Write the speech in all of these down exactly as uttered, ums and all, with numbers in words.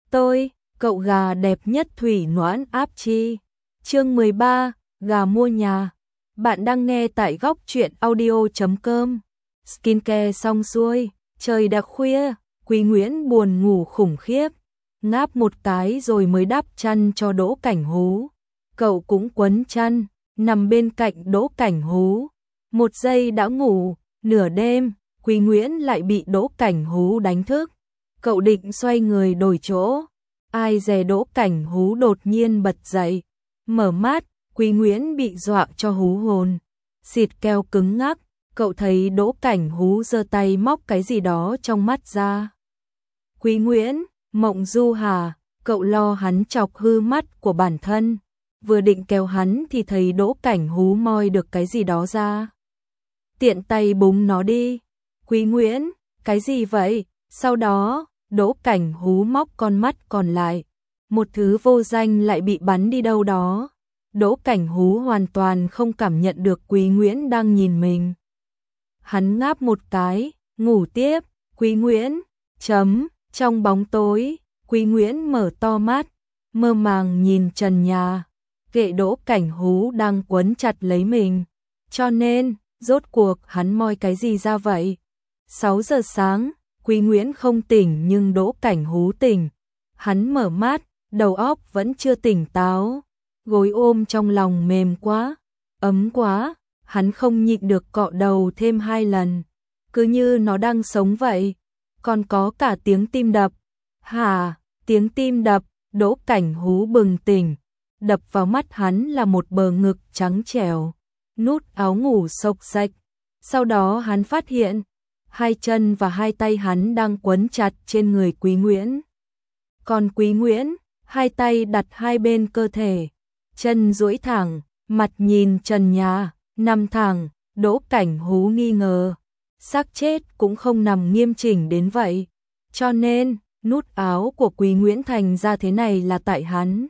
Tôi, cậu gà đẹp nhất thủy noãn áp chi. Chương mười ba, gà mua nhà. Bạn đang nghe tại góc truyện audio chấm com. Skincare xong xuôi, trời đã khuya, Quý Nguyễn buồn ngủ khủng khiếp. Ngáp một cái rồi mới đắp chăn cho Đỗ Cảnh Hú. Cậu cũng quấn chăn, nằm bên cạnh Đỗ Cảnh Hú. Một giây đã ngủ, nửa đêm, Quý Nguyễn lại bị Đỗ Cảnh Hú đánh thức. Cậu định xoay người đổi chỗ. Ai dè Đỗ Cảnh Hú đột nhiên bật dậy. Mở mắt, Quý Nguyễn bị dọa cho hú hồn. Xịt keo cứng ngắc, cậu thấy Đỗ Cảnh Hú giơ tay móc cái gì đó trong mắt ra. Quý Nguyễn, Mộng Du hả? Cậu lo hắn chọc hư mắt của bản thân. Vừa định kéo hắn thì thấy Đỗ Cảnh Hú moi được cái gì đó ra. Tiện tay búng nó đi. Quý Nguyễn, cái gì vậy? Sau đó, Đỗ Cảnh Hú móc con mắt còn lại. Một thứ vô danh lại bị bắn đi đâu đó. Đỗ Cảnh Hú hoàn toàn không cảm nhận được Quý Nguyễn đang nhìn mình. Hắn ngáp một cái, ngủ tiếp. Quý Nguyễn, chấm, trong bóng tối, Quý Nguyễn mở to mắt, mơ màng nhìn trần nhà. Kệ Đỗ Cảnh Hú đang quấn chặt lấy mình. Cho nên, rốt cuộc hắn moi cái gì ra vậy? sáu giờ sáng, Quý Nguyễn không tỉnh nhưng Đỗ Cảnh Hú tỉnh. Hắn mở mắt, đầu óc vẫn chưa tỉnh táo. Gối ôm trong lòng mềm quá, ấm quá, hắn không nhịn được cọ đầu thêm hai lần. Cứ như nó đang sống vậy. Còn có cả tiếng tim đập. Hả, tiếng tim đập, Đỗ Cảnh Hú bừng tỉnh. Đập vào mắt hắn là một bờ ngực trắng trẻo, nút áo ngủ xộc xệch. Sau đó hắn phát hiện, hai chân và hai tay hắn đang quấn chặt trên người Quý Nguyễn. Còn Quý Nguyễn, hai tay đặt hai bên cơ thể, chân duỗi thẳng, mặt nhìn trần nhà, nằm thẳng. Đỗ Cảnh Hú nghi ngờ, xác chết cũng không nằm nghiêm chỉnh đến vậy. Cho nên, nút áo của Quý Nguyễn thành ra thế này là tại hắn.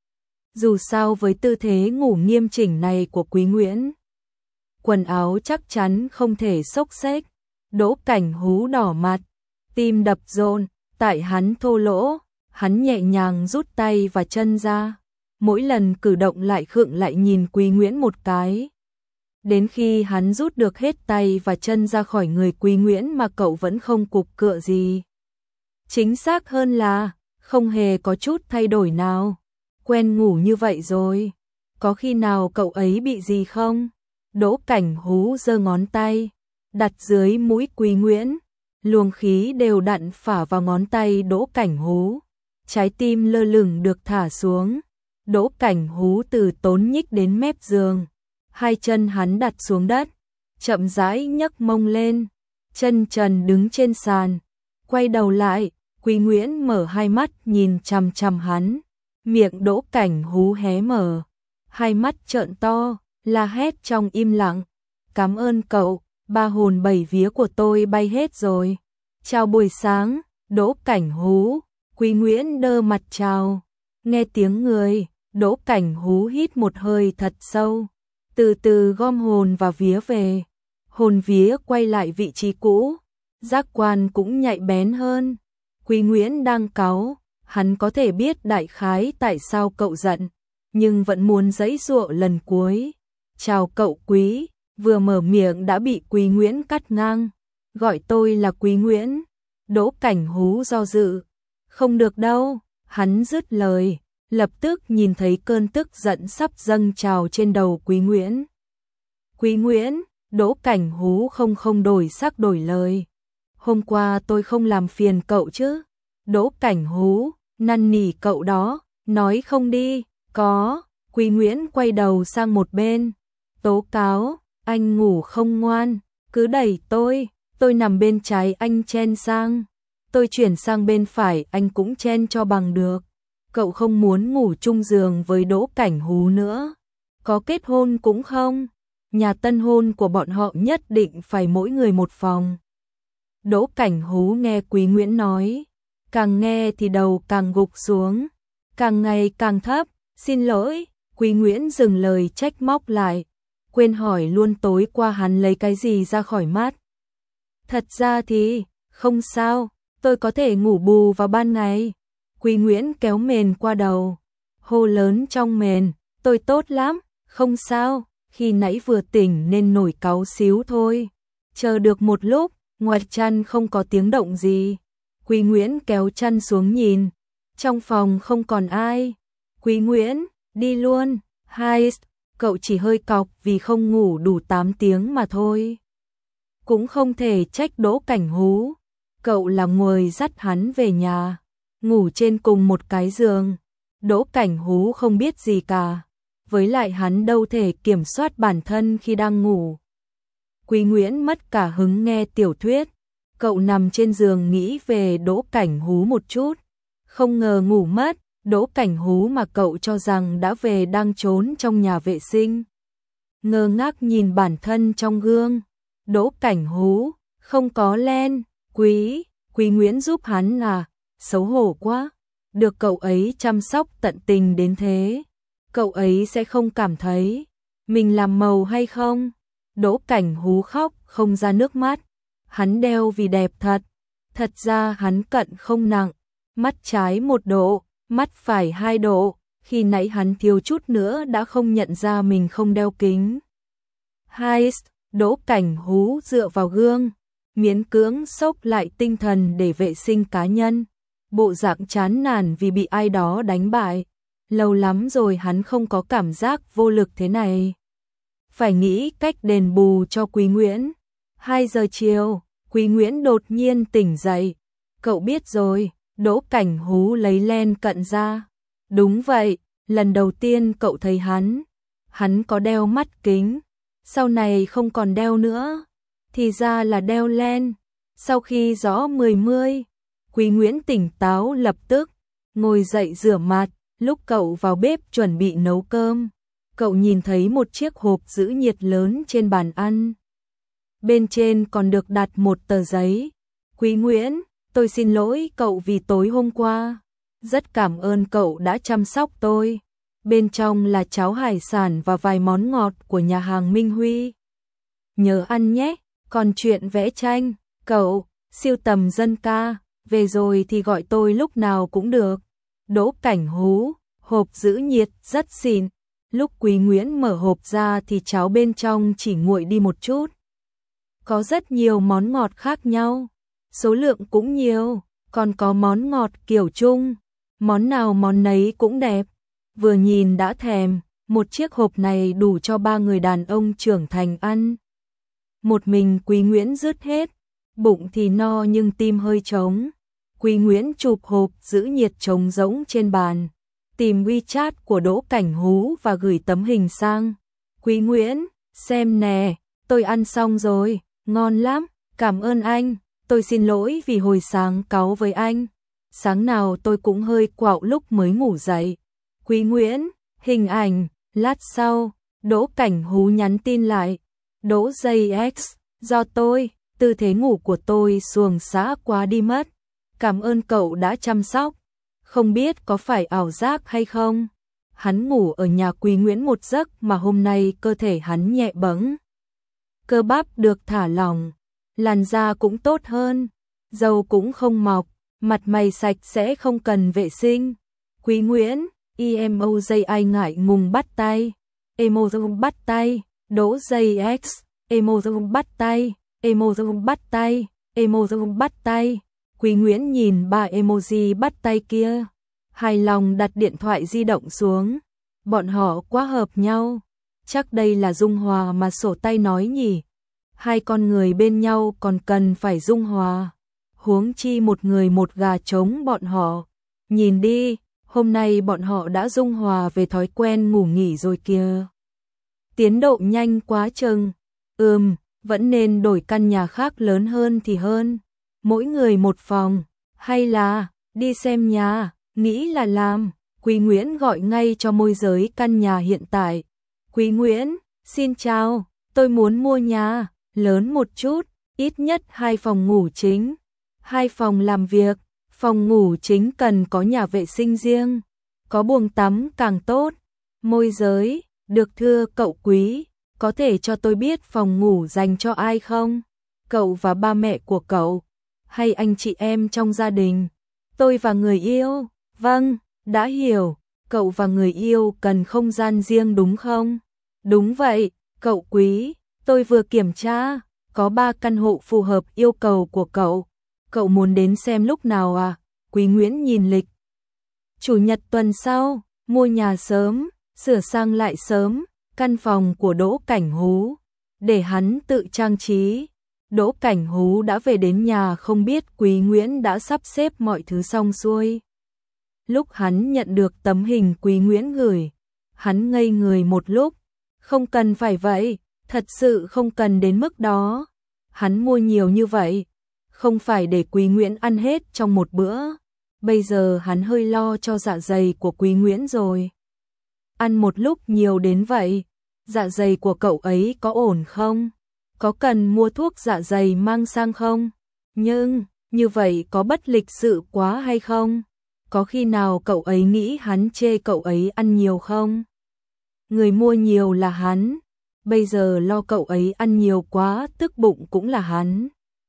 Dù sao với tư thế ngủ nghiêm chỉnh này của Quý Nguyễn, quần áo chắc chắn không thể xốc xếch. Đỗ Cảnh Hú đỏ mặt, tim đập dồn, tại hắn thô lỗ, hắn nhẹ nhàng rút tay và chân ra. Mỗi lần cử động lại khựng lại nhìn Quý Nguyễn một cái. Đến khi hắn rút được hết tay và chân ra khỏi người Quý Nguyễn mà cậu vẫn không cục cựa gì. Chính xác hơn là, không hề có chút thay đổi nào. Quen ngủ như vậy rồi. Có khi nào cậu ấy bị gì không? Đỗ Cảnh Hú giơ ngón tay, đặt dưới mũi Quý Nguyễn. Luồng khí đều đặn phả vào ngón tay Đỗ Cảnh Hú. Trái tim lơ lửng được thả xuống. Đỗ Cảnh Hú từ tốn nhích đến mép giường. Hai chân hắn đặt xuống đất, chậm rãi nhấc mông lên, chân trần đứng trên sàn. Quay đầu lại, Quý Nguyễn mở hai mắt nhìn chằm chằm hắn. Miệng Đỗ Cảnh Hú hé mở, hai mắt trợn to, la hét trong im lặng. Cảm ơn cậu, ba hồn bảy vía của tôi bay hết rồi. Chào buổi sáng, Đỗ Cảnh Hú. Quý Nguyễn đơ mặt chào. Nghe tiếng người, Đỗ Cảnh Hú hít một hơi thật sâu, từ từ gom hồn và vía về. Hồn vía quay lại vị trí cũ, giác quan cũng nhạy bén hơn. Quý Nguyễn đang cáu, hắn có thể biết đại khái tại sao cậu giận, nhưng vẫn muốn giãy giụa lần cuối. Chào cậu Quý, vừa mở miệng đã bị Quý Nguyễn cắt ngang. Gọi tôi là Quý Nguyễn. Đỗ Cảnh Hú do dự. Không được đâu, hắn dứt lời, lập tức nhìn thấy cơn tức giận sắp dâng trào trên đầu Quý Nguyễn. Quý Nguyễn, Đỗ Cảnh Hú không không đổi sắc đổi lời. Hôm qua tôi không làm phiền cậu chứ? Đỗ Cảnh Hú, năn nỉ cậu đó, nói không đi. Có. Quý Nguyễn quay đầu sang một bên. Tố cáo, anh ngủ không ngoan, cứ đẩy tôi, tôi nằm bên trái anh chen sang. Tôi chuyển sang bên phải anh cũng chen cho bằng được. Cậu không muốn ngủ chung giường với Đỗ Cảnh Hú nữa. Có kết hôn cũng không. Nhà tân hôn của bọn họ nhất định phải mỗi người một phòng. Đỗ Cảnh Hú nghe Quý Nguyễn nói, càng nghe thì đầu càng gục xuống, càng ngày càng thấp. Xin lỗi, Quý Nguyễn dừng lời trách móc lại, quên hỏi luôn tối qua hắn lấy cái gì ra khỏi mắt. Thật ra thì, không sao, tôi có thể ngủ bù vào ban ngày. Quý Nguyễn kéo mền qua đầu, hô lớn trong mền, tôi tốt lắm, không sao, khi nãy vừa tỉnh nên nổi cáu xíu thôi. Chờ được một lúc, ngoài chăn không có tiếng động gì. Quý Nguyễn kéo chăn xuống nhìn, trong phòng không còn ai. Quý Nguyễn, đi luôn, hai, cậu chỉ hơi cọc vì không ngủ đủ tám tiếng mà thôi. Cũng không thể trách Đỗ Cảnh Hú, cậu là người dắt hắn về nhà, ngủ trên cùng một cái giường. Đỗ Cảnh Hú không biết gì cả, với lại hắn đâu thể kiểm soát bản thân khi đang ngủ. Quý Nguyễn mất cả hứng nghe tiểu thuyết, cậu nằm trên giường nghĩ về Đỗ Cảnh Hú một chút, không ngờ ngủ mất. Đỗ Cảnh Hú mà cậu cho rằng đã về đang trốn trong nhà vệ sinh. Ngơ ngác nhìn bản thân trong gương. Đỗ Cảnh Hú, không có len, quý, quý Nguyễn giúp hắn à, xấu hổ quá. Được cậu ấy chăm sóc tận tình đến thế, cậu ấy sẽ không cảm thấy mình làm màu hay không? Đỗ Cảnh Hú khóc không ra nước mắt. Hắn đeo vì đẹp thật. Thật ra hắn cận không nặng, mắt trái một độ, mắt phải hai độ, khi nãy hắn thiếu chút nữa đã không nhận ra mình không đeo kính. Hai, Đỗ Cảnh Hú dựa vào gương, miễn cưỡng xốc lại tinh thần để vệ sinh cá nhân. Bộ dạng chán nản vì bị ai đó đánh bại. Lâu lắm rồi hắn không có cảm giác vô lực thế này. Phải nghĩ cách đền bù cho Quý Nguyễn. Hai giờ chiều, Quý Nguyễn đột nhiên tỉnh dậy. Cậu biết rồi. Đỗ Cảnh Hú lấy len cận ra. Đúng vậy, lần đầu tiên cậu thấy hắn. Hắn có đeo mắt kính, sau này không còn đeo nữa. Thì ra là đeo len. Sau khi rõ mười mươi, Quý Nguyễn tỉnh táo lập tức, ngồi dậy rửa mặt. Lúc cậu vào bếp chuẩn bị nấu cơm, cậu nhìn thấy một chiếc hộp giữ nhiệt lớn trên bàn ăn. Bên trên còn được đặt một tờ giấy. Quý Nguyễn, tôi xin lỗi cậu vì tối hôm qua. Rất cảm ơn cậu đã chăm sóc tôi. Bên trong là cháo hải sản và vài món ngọt của nhà hàng Minh Huy. Nhớ ăn nhé, còn chuyện vẽ tranh, cậu, siêu tầm dân ca, về rồi thì gọi tôi lúc nào cũng được. Đỗ Cảnh Hú, hộp giữ nhiệt rất xịn. Lúc Quý Nguyễn mở hộp ra thì cháo bên trong chỉ nguội đi một chút. Có rất nhiều món ngọt khác nhau, số lượng cũng nhiều, còn có món ngọt kiểu Trung, món nào món nấy cũng đẹp. Vừa nhìn đã thèm, một chiếc hộp này đủ cho ba người đàn ông trưởng thành ăn. Một mình Quý Nguyễn dứt hết, bụng thì no nhưng tim hơi trống. Quý Nguyễn chụp hộp giữ nhiệt trống rỗng trên bàn, tìm WeChat của Đỗ Cảnh Hú và gửi tấm hình sang. Quý Nguyễn, xem nè, tôi ăn xong rồi, ngon lắm, cảm ơn anh, tôi xin lỗi vì hồi sáng cáu với anh. Sáng nào tôi cũng hơi quạo lúc mới ngủ dậy. Quý Nguyễn, hình ảnh, lát sau, Đỗ Cảnh Hú nhắn tin lại. Đỗ gi x, do tôi, tư thế ngủ của tôi xuồng xã quá đi mất. Cảm ơn cậu đã chăm sóc. Không biết có phải ảo giác hay không? Hắn ngủ ở nhà Quý Nguyễn một giấc mà hôm nay cơ thể hắn nhẹ bẫng. Cơ bắp được thả lỏng, làn da cũng tốt hơn, râu cũng không mọc, mặt mày sạch sẽ không cần vệ sinh. Quý Nguyễn, emoji ngại ngùng bắt tay, emoji bắt tay, Đỗ gi x, emoji bắt tay, emoji bắt tay, emoji bắt tay. Quý Nguyễn nhìn ba emoji bắt tay kia, hài lòng đặt điện thoại di động xuống. Bọn họ quá hợp nhau, chắc đây là dung hòa mà sổ tay nói nhỉ. Hai con người bên nhau còn cần phải dung hòa, huống chi một người một gà trống bọn họ. Nhìn đi, hôm nay bọn họ đã dung hòa về thói quen ngủ nghỉ rồi kìa. Tiến độ nhanh quá chừng. Ừm, vẫn nên đổi căn nhà khác lớn hơn thì hơn. Mỗi người một phòng, hay là đi xem nhà, nghĩ là làm. Quý Nguyễn gọi ngay cho môi giới căn nhà hiện tại. Quý Nguyễn, xin chào, tôi muốn mua nhà, lớn một chút, ít nhất hai phòng ngủ chính, hai phòng làm việc, phòng ngủ chính cần có nhà vệ sinh riêng, có buồng tắm càng tốt. Môi giới, được thưa cậu Quý, có thể cho tôi biết phòng ngủ dành cho ai không? Cậu và ba mẹ của cậu, hay anh chị em trong gia đình? Tôi và người yêu, Vâng, đã hiểu, cậu và người yêu cần không gian riêng đúng không? Đúng vậy, cậu quý, tôi vừa kiểm tra, có ba căn hộ phù hợp yêu cầu của cậu. Cậu muốn đến xem lúc nào à? Quý Nguyễn nhìn lịch. Chủ nhật tuần sau, mua nhà sớm, sửa sang lại sớm, căn phòng của Đỗ Cảnh Hú, để hắn tự trang trí. Đỗ Cảnh Hú đã về đến nhà không biết Quý Nguyễn đã sắp xếp mọi thứ xong xuôi. Lúc hắn nhận được tấm hình Quý Nguyễn gửi, hắn ngây người một lúc, không cần phải vậy, thật sự không cần đến mức đó. Hắn mua nhiều như vậy, không phải để Quý Nguyễn ăn hết trong một bữa. Bây giờ hắn hơi lo cho dạ dày của Quý Nguyễn rồi. Ăn một lúc nhiều đến vậy, dạ dày của cậu ấy có ổn không? Có cần mua thuốc dạ dày mang sang không? Nhưng, như vậy có bất lịch sự quá hay không? Có khi nào cậu ấy nghĩ hắn chê cậu ấy ăn nhiều không? Người mua nhiều là hắn, bây giờ lo cậu ấy ăn nhiều quá tức bụng cũng là hắn.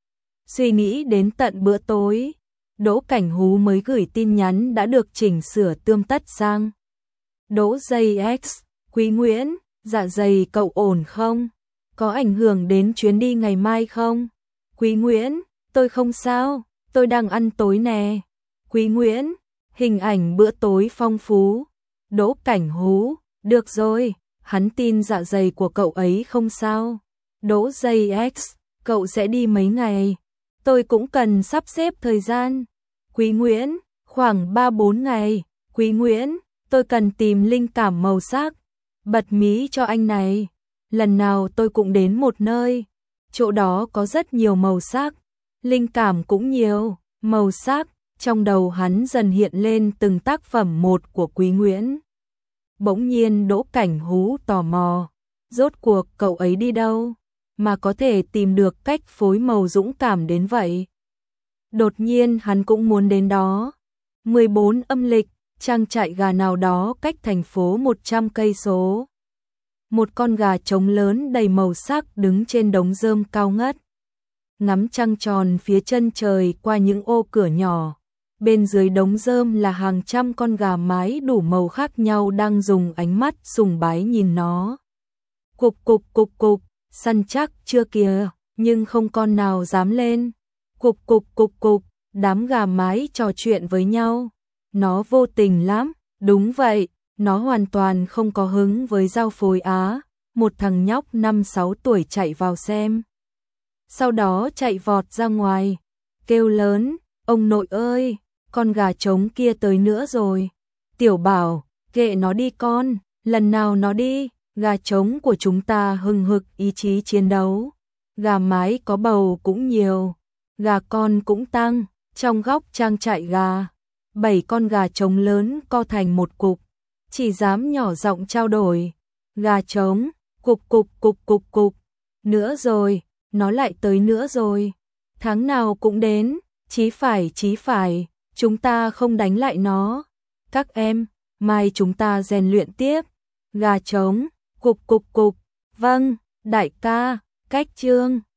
Suy nghĩ đến tận bữa tối, Đỗ Cảnh Hú mới gửi tin nhắn đã được chỉnh sửa tươm tất sang. Đỗ gi x, Quý Nguyễn, dạ dày cậu ổn không? Có ảnh hưởng đến chuyến đi ngày mai không? Quý Nguyễn, tôi không sao, tôi đang ăn tối nè. Quý Nguyễn, hình ảnh bữa tối phong phú. Đỗ Cảnh Hú, được rồi, hắn tin dạ dày của cậu ấy không sao. Đỗ gi x, cậu sẽ đi mấy ngày? Tôi cũng cần sắp xếp thời gian. Quý Nguyễn, khoảng ba bốn ngày. Quý Nguyễn, tôi cần tìm linh cảm màu sắc. Bật mí cho anh này. Lần nào tôi cũng đến một nơi, chỗ đó có rất nhiều màu sắc, linh cảm cũng nhiều, màu sắc, trong đầu hắn dần hiện lên từng tác phẩm một của Quý Nguyễn. Bỗng nhiên Đỗ Cảnh Hú tò mò, rốt cuộc cậu ấy đi đâu, mà có thể tìm được cách phối màu dũng cảm đến vậy. Đột nhiên hắn cũng muốn đến đó. mười bốn âm lịch, trang trại gà nào đó cách thành phố một trăm cây số. Một con gà trống lớn đầy màu sắc đứng trên đống rơm cao ngất. Ngắm trăng tròn phía chân trời qua những ô cửa nhỏ. Bên dưới đống rơm là hàng trăm con gà mái đủ màu khác nhau đang dùng ánh mắt sùng bái nhìn nó. Cục cục cục cục, săn chắc chưa kìa, nhưng không con nào dám lên. Cục cục cục cục, đám gà mái trò chuyện với nhau. Nó vô tình lắm, đúng vậy. Nó hoàn toàn không có hứng với giao phối Á, một thằng nhóc năm sáu tuổi chạy vào xem. Sau đó chạy vọt ra ngoài, kêu lớn, ông nội ơi, con gà trống kia tới nữa rồi. Tiểu Bảo, kệ nó đi con, lần nào nó đi, gà trống của chúng ta hừng hực ý chí chiến đấu. Gà mái có bầu cũng nhiều, gà con cũng tăng, trong góc trang trại gà. Bảy con gà trống lớn co thành một cục. Chỉ dám nhỏ giọng trao đổi. Gà trống, cục cục cục cục cục. Nữa rồi, nó lại tới nữa rồi. Tháng nào cũng đến, chí phải chí phải, chúng ta không đánh lại nó. Các em, mai chúng ta rèn luyện tiếp. Gà trống, cục cục cục. Vâng, đại ca, cách chương.